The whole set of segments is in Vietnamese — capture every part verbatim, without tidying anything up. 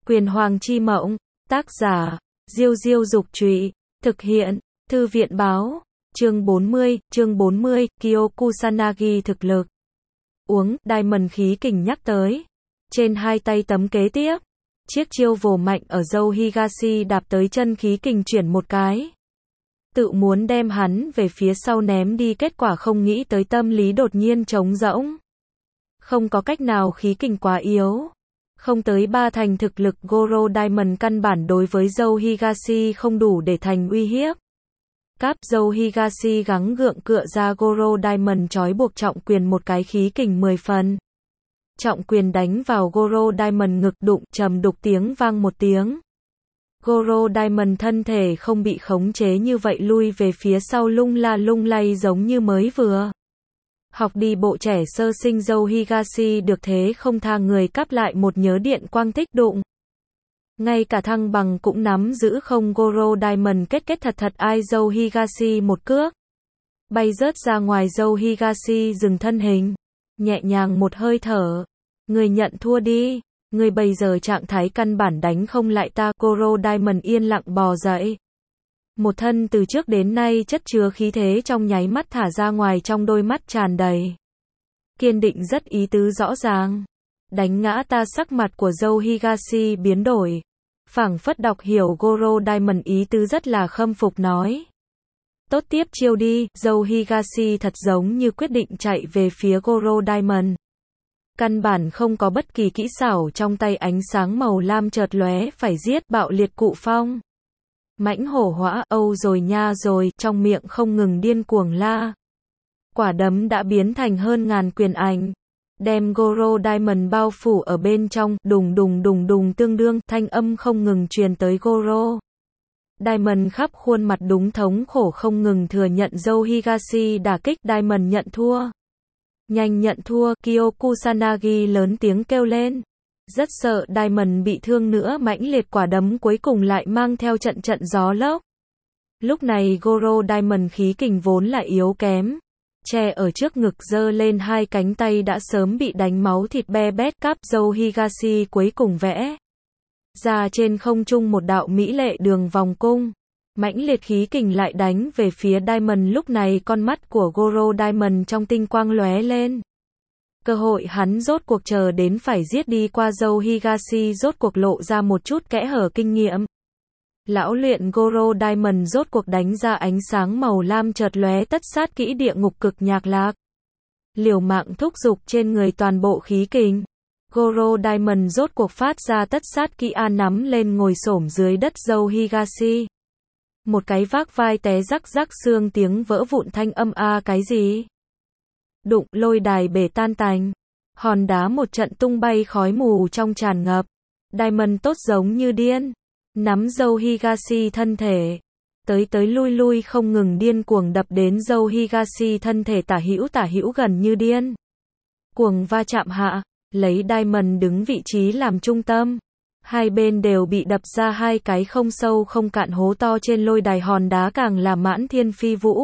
Quyền Hoàng Chi Mộng, tác giả, Diêu Diêu Dục Trụy, thực hiện, Thư viện Báo, chương bốn mươi, chương bốn mươi, Kyo Kusanagi thực lực. Uống, Diamond khí kình nhắc tới. Trên hai tay tấm kế tiếp. Chiếc chiêu vồ mạnh ở dâu Higashi đạp tới chân khí kình chuyển một cái. Tự muốn đem hắn về phía sau ném đi, kết quả không nghĩ tới tâm lý đột nhiên trống rỗng. Không có cách nào, khí kình quá yếu. Không tới ba thành thực lực Goro Diamond căn bản đối với dâu Higashi không đủ để thành uy hiếp. Cáp dâu Higashi gắng gượng cựa ra Goro Diamond trói buộc trọng quyền một cái, khí kình mười phần. Trọng quyền đánh vào Goro Diamond ngực, đụng, trầm đục tiếng vang một tiếng. Goro Diamond thân thể không bị khống chế như vậy lui về phía sau lung la lung lay giống như mới vừa học đi bộ trẻ sơ sinh. Dâu Higashi được thế không tha, người cắp lại một nhớ điện quang thích đụng. Ngay cả thăng bằng cũng nắm giữ không. Goro Diamond kết kết thật thật ai dâu Higashi một cước. Bay rớt ra ngoài. Dâu Higashi dừng thân hình. Nhẹ nhàng một hơi thở. Người nhận thua đi. Người bây giờ trạng thái căn bản đánh không lại ta. Goro Diamond yên lặng bò dậy. Một thân từ trước đến nay chất chứa khí thế trong nháy mắt thả ra ngoài, trong đôi mắt tràn đầy kiên định, rất ý tứ rõ ràng. Đánh ngã ta. Sắc mặt của dâu Higashi biến đổi. Phảng phất đọc hiểu Goro Diamond ý tứ, rất là khâm phục nói. Tốt, tiếp chiêu đi. Dâu Higashi thật giống như quyết định chạy về phía Goro Diamond. Căn bản không có bất kỳ kỹ xảo, trong tay ánh sáng màu lam chợt lóe, phải giết, bạo liệt cụ phong. Mãnh hổ hỏa, âu rồi nha rồi, trong miệng không ngừng điên cuồng la. Quả đấm đã biến thành hơn ngàn quyền ảnh, đem Goro Diamond bao phủ ở bên trong, đùng đùng đùng đùng tương đương, thanh âm không ngừng truyền tới. Goro Diamond khắp khuôn mặt đúng thống khổ, không ngừng thừa nhận dâu Higashi đả kích. Diamond nhận thua. Nhanh nhận thua. Kyo Kusanagi lớn tiếng kêu lên. Rất sợ Diamond bị thương nữa. Mãnh liệt quả đấm cuối cùng lại mang theo trận trận gió lốc. Lúc này Goro Diamond khí kình vốn là yếu kém, che ở trước ngực giơ lên hai cánh tay đã sớm bị đánh máu thịt be bét. Cáp dâu Higashi cuối cùng vẽ ra trên không trung một đạo mỹ lệ đường vòng cung. Mãnh liệt khí kình lại đánh về phía Diamond. Lúc này con mắt của Goro Diamond trong tinh quang lóe lên. Cơ hội hắn rốt cuộc chờ đến, phải giết đi qua. Dâu Higashi rốt cuộc lộ ra một chút kẽ hở kinh nghiệm. Lão luyện Goro Diamond rốt cuộc đánh ra ánh sáng màu lam chợt lóe, tất sát kỹ địa ngục cực nhạc lạc. Liều mạng thúc giục trên người toàn bộ khí kình. Goro Diamond rốt cuộc phát ra tất sát kỹ A, nắm lên ngồi xổm dưới đất dâu Higashi. Một cái vác vai té rắc rắc, xương tiếng vỡ vụn, thanh âm A cái gì? Đụng, lôi đài bể tan tành. Hòn đá một trận tung bay, khói mù trong tràn ngập. Diamond tốt giống như điên. Nắm dâu Higashi thân thể. Tới tới lui lui không ngừng điên cuồng đập đến dâu Higashi thân thể tả hữu tả hữu gần như điên cuồng va chạm hạ. Lấy Diamond đứng vị trí làm trung tâm. Hai bên đều bị đập ra hai cái không sâu không cạn hố to trên lôi đài. Hòn đá càng là mãn thiên phi vũ.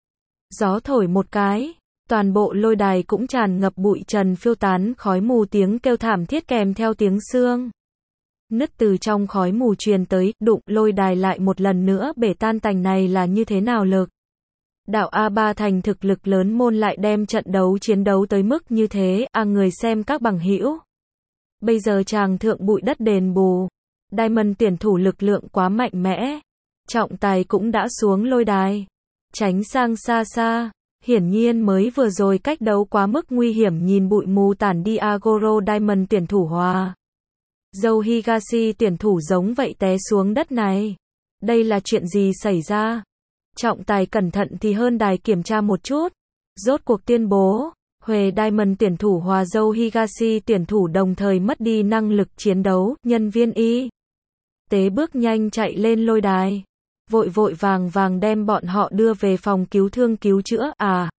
Gió thổi một cái. Toàn bộ lôi đài cũng tràn ngập bụi trần phiêu tán, khói mù, tiếng kêu thảm thiết kèm theo tiếng xương nứt từ trong khói mù truyền tới. Đụng, lôi đài lại một lần nữa bể tan tành. Này là như thế nào lực? Đạo A ba thành thực lực lớn môn lại đem trận đấu chiến đấu tới mức như thế. À, người xem các bằng hữu, bây giờ chàng thượng bụi đất đền bù. Diamond tuyển thủ lực lượng quá mạnh mẽ. Trọng tài cũng đã xuống lôi đài, tránh sang xa xa. Hiển nhiên mới vừa rồi cách đấu quá mức nguy hiểm. Nhìn bụi mù tản đi. Goro Diamond tuyển thủ hòa dâu Higashi tuyển thủ giống vậy té xuống đất này. Đây là chuyện gì xảy ra? Trọng tài cẩn thận thì hơn đài kiểm tra một chút. Rốt cuộc tuyên bố, Huề Diamond tuyển thủ hòa dâu Higashi tuyển thủ đồng thời mất đi năng lực chiến đấu. Nhân viên y tế bước nhanh chạy lên lôi đài, vội vội vàng vàng đem bọn họ đưa về phòng cứu thương cứu chữa. À,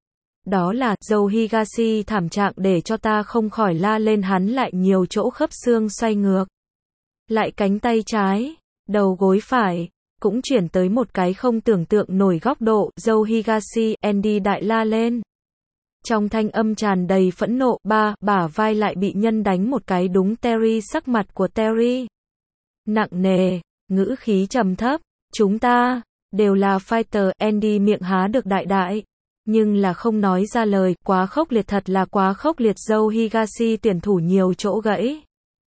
đó là dâu Higashi thảm trạng để cho ta không khỏi la lên. Hắn lại nhiều chỗ khớp xương xoay ngược, lại cánh tay trái, đầu gối phải cũng chuyển tới một cái không tưởng tượng nổi góc độ. Dâu Higashi, Andy đại la lên. Trong thanh âm tràn đầy phẫn nộ, ba, bả vai lại bị nhân đánh một cái đúng Terry, sắc mặt của Terry nặng nề, ngữ khí trầm thấp, chúng ta đều là fighter. Andy miệng há được đại đại, nhưng là không nói ra lời, quá khốc liệt, thật là quá khốc liệt. Joe Higashi tuyển thủ nhiều chỗ gãy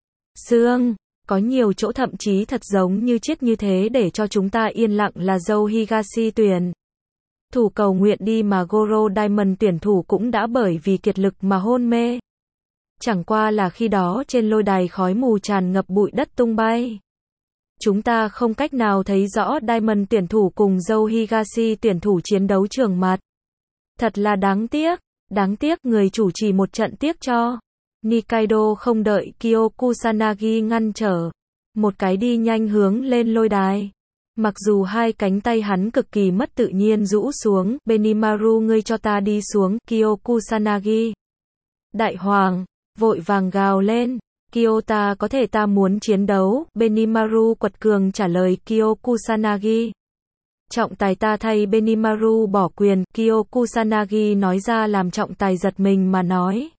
xương, có nhiều chỗ thậm chí thật giống như chết, như thế để cho chúng ta yên lặng là Joe Higashi tuyển thủ cầu nguyện đi, mà Goro Diamond tuyển thủ cũng đã bởi vì kiệt lực mà hôn mê. Chẳng qua là khi đó trên lôi đài khói mù tràn ngập, bụi đất tung bay. Chúng ta không cách nào thấy rõ Diamond tuyển thủ cùng Joe Higashi tuyển thủ chiến đấu trường mặt. Thật là đáng tiếc, đáng tiếc, người chủ trì một trận tiếc cho. Nikaido không đợi Kyo Kusanagi ngăn trở, một cái đi nhanh hướng lên lôi đài. Mặc dù hai cánh tay hắn cực kỳ mất tự nhiên rũ xuống, Benimaru, ngươi cho ta đi xuống. Kyo Kusanagi đại hoàng vội vàng gào lên, Kyo, ta có thể, ta muốn chiến đấu. Benimaru quật cường trả lời Kyo Kusanagi. Trọng tài, ta thay Benimaru bỏ quyền. Kyo Kusanagi nói ra làm trọng tài giật mình mà nói.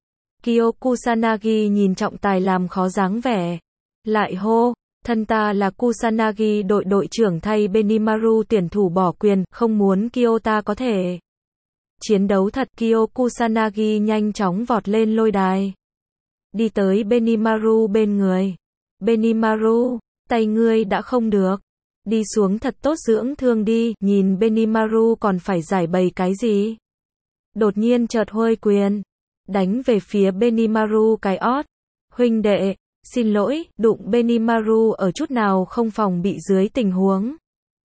Kyo Kusanagi nhìn trọng tài làm khó dáng vẻ, lại hô, thân ta là Kusanagi, đội đội trưởng, thay Benimaru tuyển thủ bỏ quyền, không muốn. Kyo, ta có thể chiến đấu thật. Kyo Kusanagi nhanh chóng vọt lên lôi đài, đi tới Benimaru bên người. Benimaru, tay ngươi đã không được, đi xuống thật tốt, dưỡng thương đi. Nhìn Benimaru còn phải giải bày cái gì, đột nhiên chợt huôi quyền đánh về phía Benimaru cái ót. Huynh đệ, xin lỗi. Đụng Benimaru ở chút nào không phòng bị dưới tình huống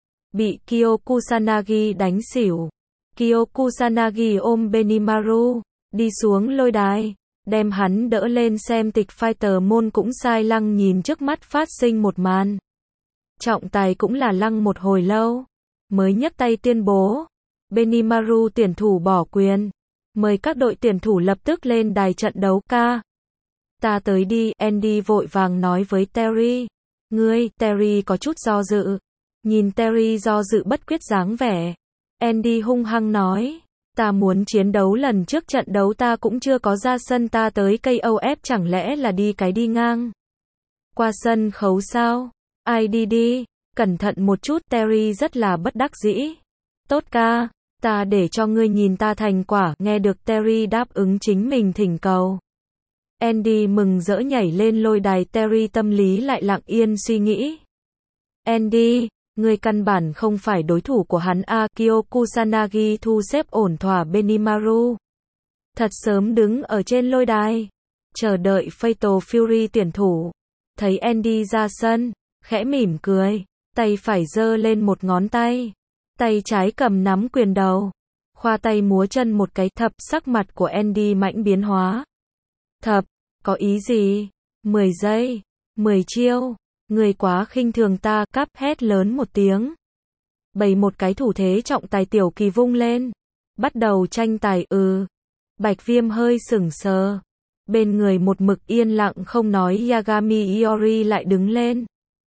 bị Kyo Kusanagi đánh xỉu. Kyo Kusanagi ôm Benimaru đi xuống lôi đài, đem hắn đỡ lên. Xem tịch fighter môn cũng sai lăng nhìn trước mắt phát sinh một màn. Trọng tài cũng là lăng một hồi lâu, mới nhấc tay tuyên bố Benimaru tuyển thủ bỏ quyền, mời các đội tuyển thủ lập tức lên đài trận đấu. Ca, ta tới đi. Andy vội vàng nói với Terry. Ngươi, Terry có chút do dự. Nhìn Terry do dự bất quyết dáng vẻ, Andy hung hăng nói, ta muốn chiến đấu, lần trước trận đấu ta cũng chưa có ra sân, ta tới ca o ép chẳng lẽ là đi cái đi ngang qua sân khấu sao? Ai đi đi, cẩn thận một chút. Terry rất là bất đắc dĩ. Tốt ca, ta để cho ngươi nhìn ta thành quả. Nghe được Terry đáp ứng chính mình thỉnh cầu, Andy mừng rỡ nhảy lên lôi đài. Terry tâm lý lại lặng yên suy nghĩ. Andy, ngươi căn bản không phải đối thủ của hắn a. Kyo Kusanagi thu xếp ổn thỏa Benimaru, thật sớm đứng ở trên lôi đài, chờ đợi Fatal Fury tuyển thủ. Thấy Andy ra sân, khẽ mỉm cười, tay phải giơ lên một ngón tay, tay trái cầm nắm quyền đầu, khoa tay múa chân một cái. Thập, sắc mặt của Andy mãnh biến hóa. Thập, có ý gì? mười giây, mười chiêu, người quá khinh thường ta. Cắp hét lớn một tiếng, bày một cái thủ thế. Trọng tài Tiểu Kỳ vung lên, bắt đầu tranh tài. Ừ, Bạch Viêm hơi sững sờ, bên người một mực yên lặng không nói Yagami Iori lại đứng lên.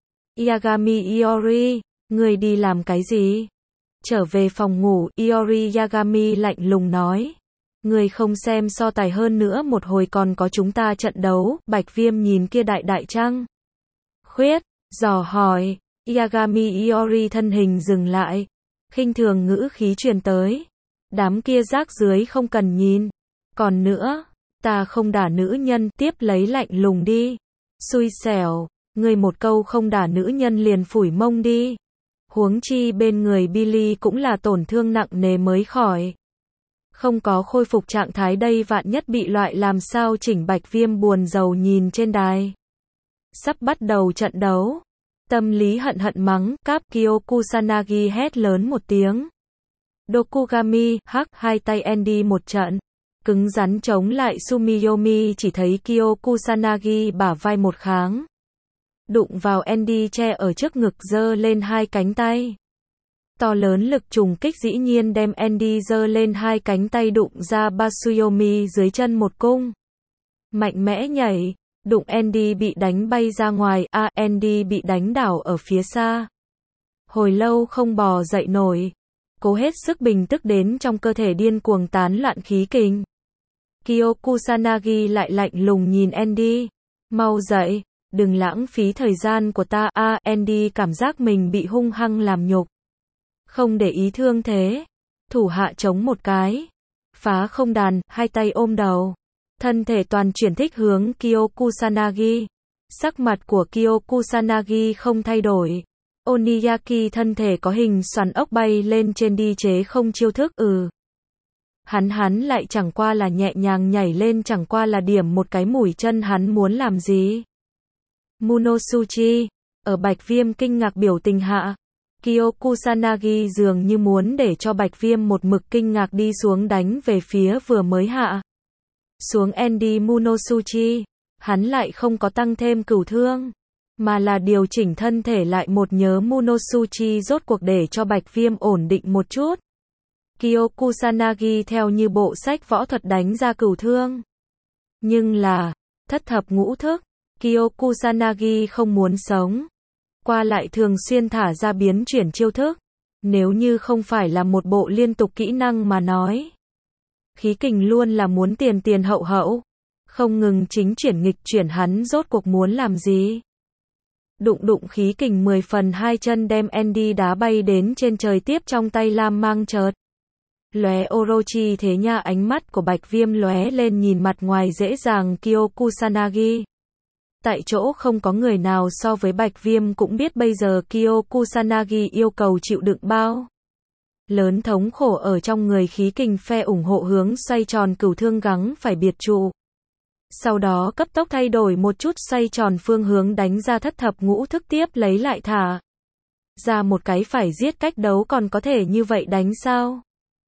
Yagami Iori, người đi làm cái gì? Trở về phòng ngủ. Iori Yagami lạnh lùng nói, người không xem so tài hơn nữa, một hồi còn có chúng ta trận đấu. Bạch Viêm nhìn kia đại đại trăng khuyết, dò hỏi. Yagami Iori thân hình dừng lại, khinh thường ngữ khí truyền tới, đám kia rác dưới không cần nhìn. Còn nữa, ta không đả nữ nhân. Tiếp lấy lạnh lùng đi. Xui xẻo, người một câu không đả nữ nhân liền phủi mông đi. Huống chi bên người Billy cũng là tổn thương nặng nề mới khỏi, không có khôi phục trạng thái đây, vạn nhất bị loại làm sao chỉnh. Bạch Viêm buồn rầu nhìn trên đài, sắp bắt đầu trận đấu, tâm lý hận hận mắng. Cáp. Kyo Kusanagi hét lớn một tiếng. Dokugami, hắc, hai tay Andy một trận, cứng rắn chống lại Sumiyomi. Chỉ thấy Kyo Kusanagi bả vai một kháng, đụng vào Andy che ở trước ngực, giơ lên hai cánh tay. To lớn lực trùng kích dĩ nhiên đem Andy giơ lên hai cánh tay đụng ra Basuyomi dưới chân một cung. Mạnh mẽ nhảy, đụng Andy bị đánh bay ra ngoài. A, Andy bị đánh đảo ở phía xa, hồi lâu không bò dậy nổi. cố hết sức bình tức đến trong cơ thể điên cuồng tán loạn khí kình. Kyo Kusanagi lại lạnh lùng nhìn Andy. Mau dậy, đừng lãng phí thời gian của ta. A, à, Andy cảm giác mình bị hung hăng làm nhục. Không để ý thương thế. Thủ hạ chống một cái. Phá không đàn, hai tay ôm đầu. Thân thể toàn chuyển thích hướng Kyo Kusanagi. Sắc mặt của Kyo Kusanagi không thay đổi. Oniyaki thân thể có hình xoắn ốc bay lên trên đi chế không chiêu thức. Ừ. Hắn hắn lại chẳng qua là nhẹ nhàng nhảy lên, chẳng qua là điểm một cái mũi chân. Hắn muốn làm gì? Munosuchi. Ở Bạch Viêm kinh ngạc biểu tình hạ, Kyo Kusanagi dường như muốn để cho Bạch Viêm một mực kinh ngạc đi xuống đánh về phía vừa mới hạ xuống Andy Munosuchi. Hắn lại không có tăng thêm cửu thương, mà là điều chỉnh thân thể lại một nhớ Munosuchi rốt cuộc để cho Bạch Viêm ổn định một chút. Kyo Kusanagi theo như bộ sách võ thuật đánh ra cửu thương. Nhưng là, thất thập ngũ thức, Kyo Kusanagi không muốn sống. Qua lại thường xuyên thả ra biến chuyển chiêu thức. Nếu như không phải là một bộ liên tục kỹ năng mà nói. Khí kình luôn là muốn tiền tiền hậu hậu. Không ngừng chính chuyển nghịch chuyển, hắn rốt cuộc muốn làm gì? Đụng đụng khí kình mười phần hai chân đem Andy đá bay đến trên trời, tiếp trong tay lam mang chợt lóe Orochi thế nha. Ánh mắt của Bạch Viêm lóe lên nhìn mặt ngoài dễ dàng Kyo Kusanagi. Tại chỗ không có người nào so với Bạch Viêm cũng biết bây giờ Kyo Kusanagi yêu cầu chịu đựng bao lớn thống khổ ở trong người. Khí kình phe ủng hộ hướng xoay tròn cửu thương gắng phải biệt trụ. Sau đó cấp tốc thay đổi một chút xoay tròn phương hướng đánh ra thất thập ngũ thức, tiếp lấy lại thả ra một cái phải giết. Cách đấu còn có thể như vậy đánh sao?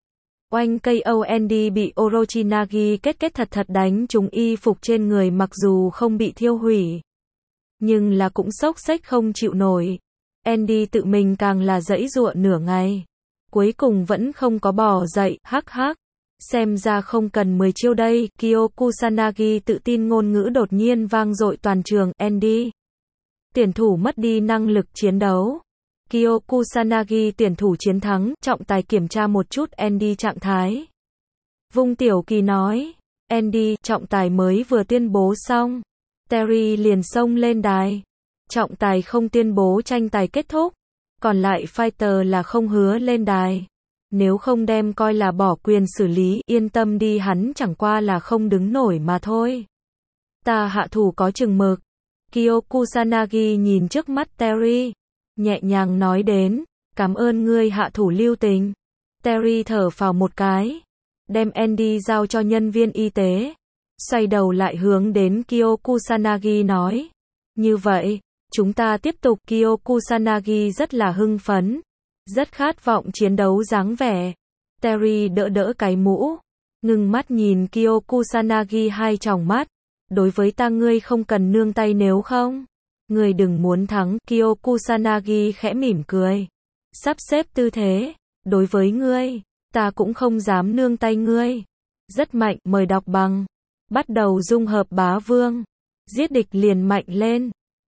Oanh, ca o. Andy bị Orochinagi kết kết thật thật đánh trúng y phục trên người, mặc dù không bị thiêu hủy, nhưng là cũng xốc xếch không chịu nổi. Andy tự mình càng là giãy giụa nửa ngày, cuối cùng vẫn không có bò dậy. Hắc hắc, xem ra không cần mười chiêu đây. Kyo Kusanagi tự tin ngôn ngữ đột nhiên vang dội toàn trường. Andy, tuyển thủ mất đi năng lực chiến đấu. Kyo Kusanagi tuyển thủ chiến thắng. Trọng tài kiểm tra một chút Andy trạng thái. Vung Tiểu Kỳ nói. Andy, trọng tài mới vừa tuyên bố xong. Terry liền xông lên đài. Trọng tài không tuyên bố tranh tài kết thúc. Còn lại fighter là không hứa lên đài. Nếu không đem coi là bỏ quyền xử lý. Yên tâm đi, hắn chẳng qua là không đứng nổi mà thôi. Ta hạ thủ có chừng mực. Kyo Kusanagi nhìn trước mắt Terry, nhẹ nhàng nói đến. Cảm ơn ngươi hạ thủ lưu tình. Terry thở phào một cái, đem Andy giao cho nhân viên y tế. Xoay đầu lại hướng đến Kyo Kusanagi nói. Như vậy, chúng ta tiếp tục. Kyo Kusanagi rất là hưng phấn, rất khát vọng chiến đấu dáng vẻ. Terry đỡ đỡ cái mũ, ngưng mắt nhìn Kyo Kusanagi hai tròng mắt. Đối với ta ngươi không cần nương tay, nếu không, ngươi đừng muốn thắng. Kyo Kusanagi khẽ mỉm cười, sắp xếp tư thế. Đối với ngươi, ta cũng không dám nương tay ngươi. Rất mạnh, mời đọc bằng. Bắt đầu dung hợp bá vương. Giết địch liền mạnh lên.